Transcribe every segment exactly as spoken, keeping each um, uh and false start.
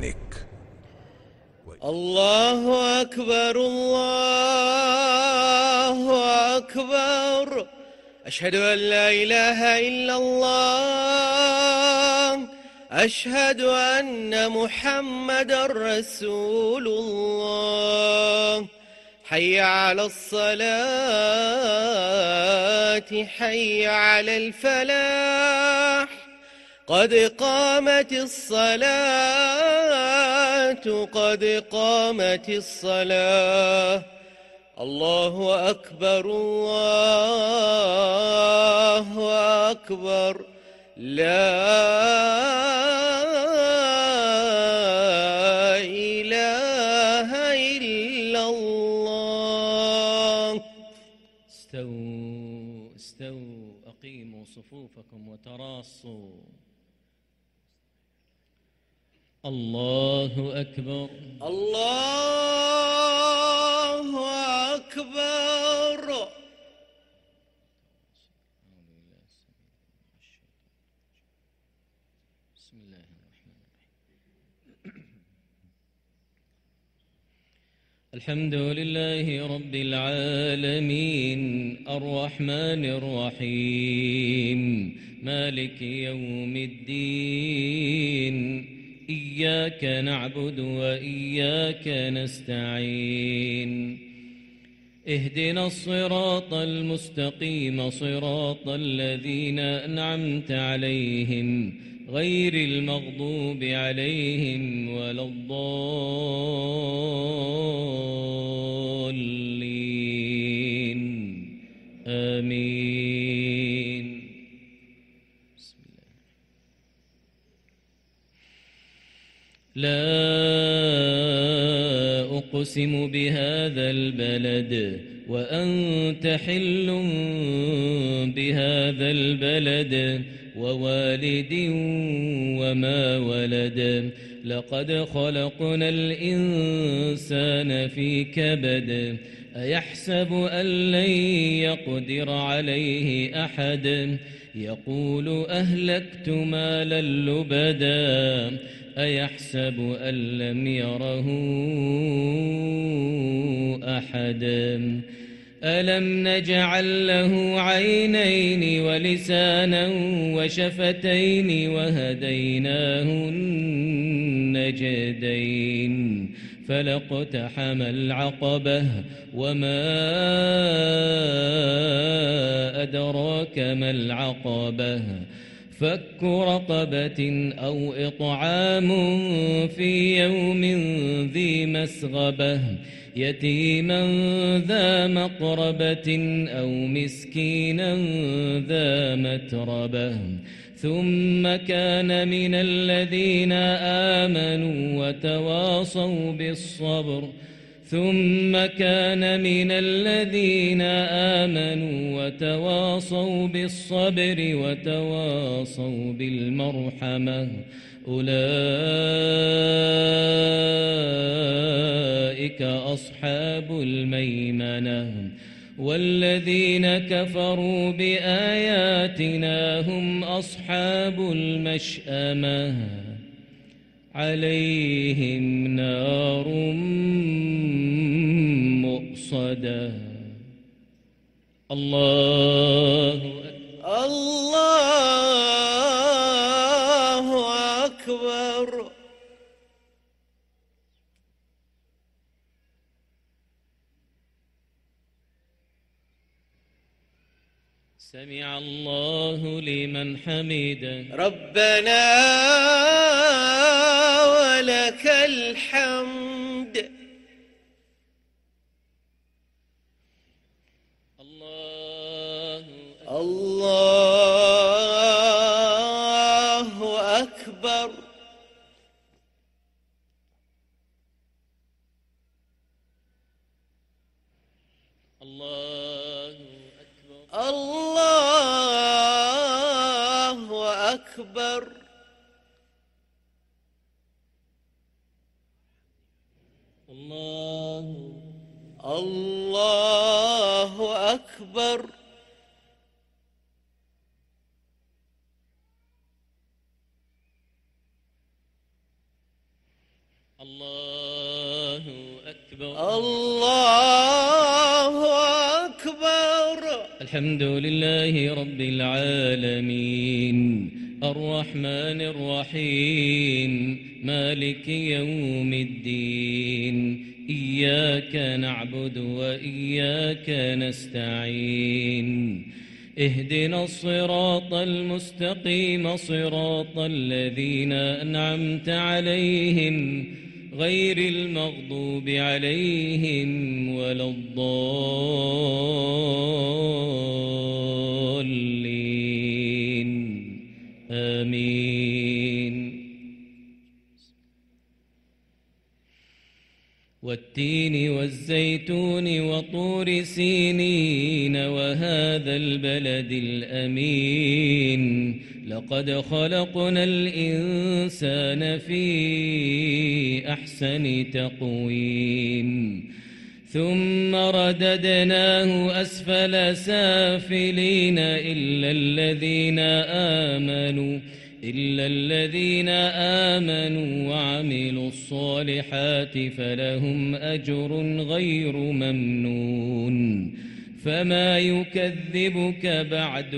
عينك. الله أكبر الله أكبر، أشهد أن لا إله إلا الله، أشهد أن محمدًا رسول الله. حي على الصلاة، حي على الفلاح، قد قامت الصلاة، قد قامت الصلاة. الله أكبر الله أكبر، لا إله إلا الله. استووا استووا أقيموا صفوفكم وتراصوا. الله أكبر الله أكبر. بسم الله الرحمن الرحيم. الحمد لله رب العالمين، الرحمن الرحيم، مالك يوم الدين، إياك نعبد وإياك نستعين، اهدنا الصراط المستقيم، صراط الذين أنعمت عليهم غير المغضوب عليهم ولا الضالين، آمين. بسم الله. لا أقسم بهذا البلد وأنت حل بهذا البلد ووالد وما ولد، لقد خلقنا الإنسان في كبد، أيحسب أن لن يقدر عليه أحد، يقول أهلكت مالا لبدا، أيحسب أن لم يره أحد، ألم نجعل له عينين ولسانا وشفتين وهديناه النجدين، فلاقتحم العقبة وما أدراك ما العقبة، فك رقبة أو إطعام في يوم ذي مسغبة، يتيما ذا مقربة أو مسكينا ذا متربة، ثم كان من الذين آمنوا وتواصوا بالصبر ثم كان من الذين آمنوا وتواصوا بالصبر وتواصوا بالمرحمة، أولئك أصحاب الميمنة، والذين كفروا بآياتنا هم أصحاب المشأمة، عليهم نار مؤصدة. الله الله أكبر. سمع الله لمن حمده. ربنا ولك الحمد. الله الله أكبر. الله أكبر. الله أكبر. الله الله أكبر. الله أكبر. الله أكبر. الحمد لله رب العالمين الرحمن الرحيم مالك يوم الدين إياك نعبد وإياك نستعين اهدنا الصراط المستقيم صراط الذين أنعمت عليهم غير المغضوب عليهم ولا الضالين آمين. والتين والزيتون وطور سينين وهذا البلد الأمين لقد خلقنا الإنسان في أحسن تقويم ثم رددناه أسفل سافلين إلا الذين آمنوا إلا الذين آمنوا وعملوا الصالحات فلهم أجر غير ممنون فما يكذبك بعد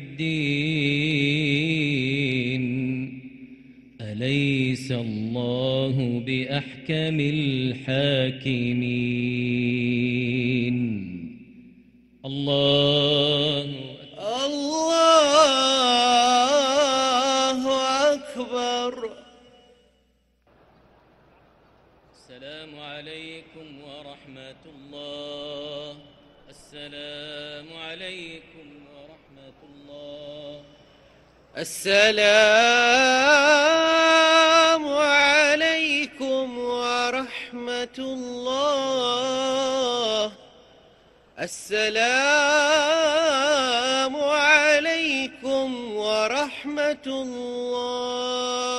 بالدين أليس الله بأحكم الحاكمين. الله الله أكبر. السلام عليكم ورحمة الله. السلام عليكم ورحمة الله. السلام عليكم ورحمة الله. السلام عليكم ورحمة الله.